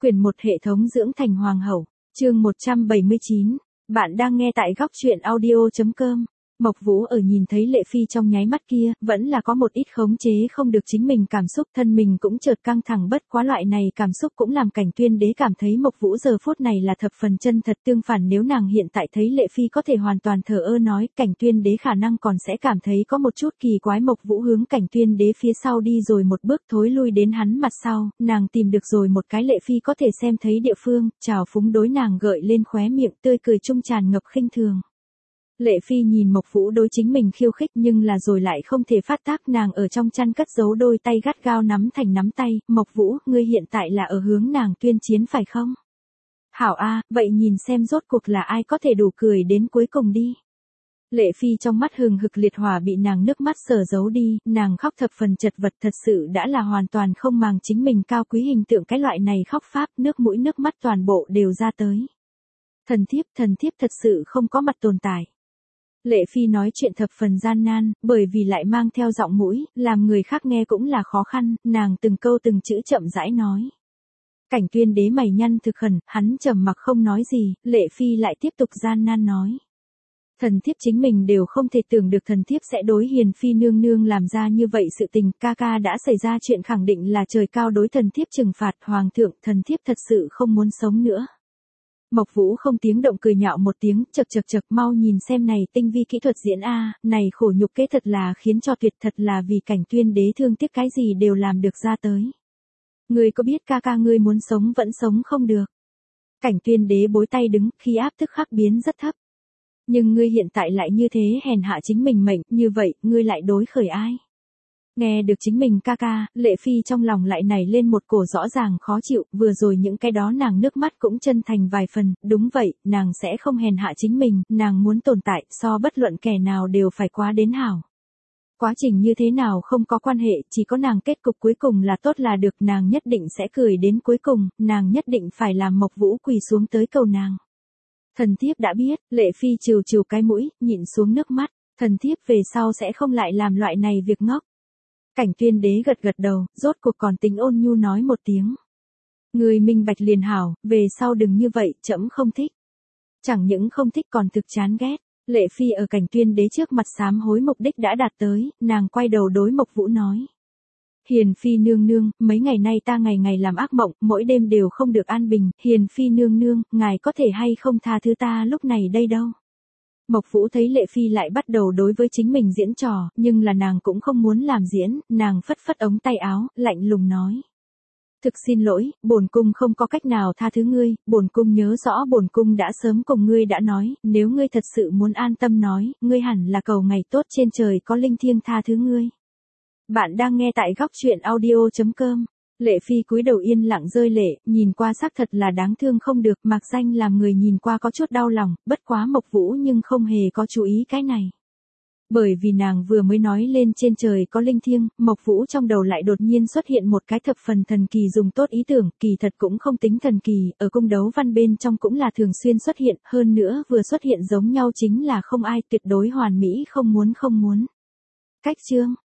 Quyển 1 hệ thống dưỡng thành hoàng hậu, chương 179. Bạn đang nghe tại góc truyện audio.com. Mộc Vũ ở nhìn thấy Lệ Phi trong nháy mắt kia, vẫn là có một ít khống chế không được chính mình cảm xúc, thân mình cũng chợt căng thẳng, bất quá loại này cảm xúc cũng làm Cảnh Tuyên Đế cảm thấy Mộc Vũ giờ phút này là thập phần chân thật, tương phản nếu nàng hiện tại thấy Lệ Phi có thể hoàn toàn thờ ơ nói, Cảnh Tuyên Đế khả năng còn sẽ cảm thấy có một chút kỳ quái. Mộc Vũ hướng Cảnh Tuyên Đế phía sau đi rồi một bước thối lui đến hắn mặt sau, nàng tìm được rồi một cái Lệ Phi có thể xem thấy địa phương, trào phúng đối nàng gợi lên khóe miệng, tươi cười trung tràn ngập khinh thường. Lệ Phi nhìn Mộc Vũ đối chính mình khiêu khích nhưng là rồi lại không thể phát tác, nàng ở trong chăn cất giấu đôi tay gắt gao nắm thành nắm tay. Mộc Vũ, ngươi hiện tại là ở hướng nàng tuyên chiến phải không? Hảo a, vậy nhìn xem rốt cuộc là ai có thể đủ cười đến cuối cùng đi. Lệ Phi trong mắt hừng hực liệt hỏa bị nàng nước mắt sờ giấu đi, nàng khóc thập phần chật vật, thật sự đã là hoàn toàn không màng chính mình cao quý hình tượng, cái loại này khóc pháp, nước mũi nước mắt toàn bộ đều ra tới. Thần thiếp thật sự không có mặt tồn tại. Lệ Phi nói chuyện thập phần gian nan, bởi vì lại mang theo giọng mũi, làm người khác nghe cũng là khó khăn, nàng từng câu từng chữ chậm rãi nói. Cảnh Tuyên Đế mày nhăn thực khẩn, hắn trầm mặc không nói gì, Lệ Phi lại tiếp tục gian nan nói. Thần thiếp chính mình đều không thể tưởng được thần thiếp sẽ đối Hiền Phi nương nương làm ra như vậy sự tình, ca ca đã xảy ra chuyện khẳng định là trời cao đối thần thiếp trừng phạt, hoàng thượng, thần thiếp thật sự không muốn sống nữa. Mộc Vũ không tiếng động cười nhạo một tiếng, chậc mau nhìn xem này tinh vi kỹ thuật diễn a, này khổ nhục kế thật là khiến cho tuyệt, thật là vì Cảnh Tuyên Đế thương tiếc cái gì đều làm được ra tới. Ngươi có biết ca ca ngươi muốn sống vẫn sống không được. Cảnh Tuyên Đế bối tay đứng, khí áp tức khắc biến rất thấp. Nhưng ngươi hiện tại lại như thế hèn hạ chính mình mệnh, như vậy, ngươi lại đối khởi ai? Nghe được chính mình ca ca, Lệ Phi trong lòng lại nảy lên một cổ rõ ràng khó chịu, vừa rồi những cái đó nàng nước mắt cũng chân thành vài phần, đúng vậy, nàng sẽ không hèn hạ chính mình, nàng muốn tồn tại, so bất luận kẻ nào đều phải quá đến hảo. Quá trình như thế nào không có quan hệ, chỉ có nàng kết cục cuối cùng là tốt là được, nàng nhất định sẽ cười đến cuối cùng, nàng nhất định phải làm Mộc Vũ quỳ xuống tới cầu nàng. Thần thiếp đã biết, Lệ Phi trừ cái mũi, nhịn xuống nước mắt, thần thiếp về sau sẽ không lại làm loại này việc ngốc. Cảnh Tuyên Đế gật đầu, rốt cuộc còn tính ôn nhu nói một tiếng. Người minh bạch liền hảo, về sau đừng như vậy, trẫm không thích. Chẳng những không thích còn thực chán ghét. Lệ Phi ở Cảnh Tuyên Đế trước mặt sám hối mục đích đã đạt tới, nàng quay đầu đối Mộc Vũ nói. Hiền Phi nương nương, mấy ngày nay ta ngày ngày làm ác mộng, mỗi đêm đều không được an bình, Hiền Phi nương nương, ngài có thể hay không tha thứ ta lúc này đây đâu. Mộc Vũ thấy Lệ Phi lại bắt đầu đối với chính mình diễn trò, nhưng là nàng cũng không muốn làm diễn, nàng phất ống tay áo, lạnh lùng nói. Thực xin lỗi, bổn cung không có cách nào tha thứ ngươi, bổn cung nhớ rõ bổn cung đã sớm cùng ngươi đã nói, nếu ngươi thật sự muốn an tâm nói, ngươi hẳn là cầu ngày tốt trên trời có linh thiêng tha thứ ngươi. Bạn đang nghe tại góc truyện audio.com. Lệ Phi cúi đầu yên lặng rơi lệ, nhìn qua xác thật là đáng thương không được, mạc danh làm người nhìn qua có chút đau lòng, bất quá Mộc Vũ nhưng không hề có chú ý cái này. Bởi vì nàng vừa mới nói lên trên trời có linh thiêng, Mộc Vũ trong đầu lại đột nhiên xuất hiện một cái thập phần thần kỳ dùng tốt ý tưởng, kỳ thật cũng không tính thần kỳ, ở cung đấu văn bên trong cũng là thường xuyên xuất hiện, hơn nữa vừa xuất hiện giống nhau chính là không ai, tuyệt đối hoàn mỹ không muốn. Cách chương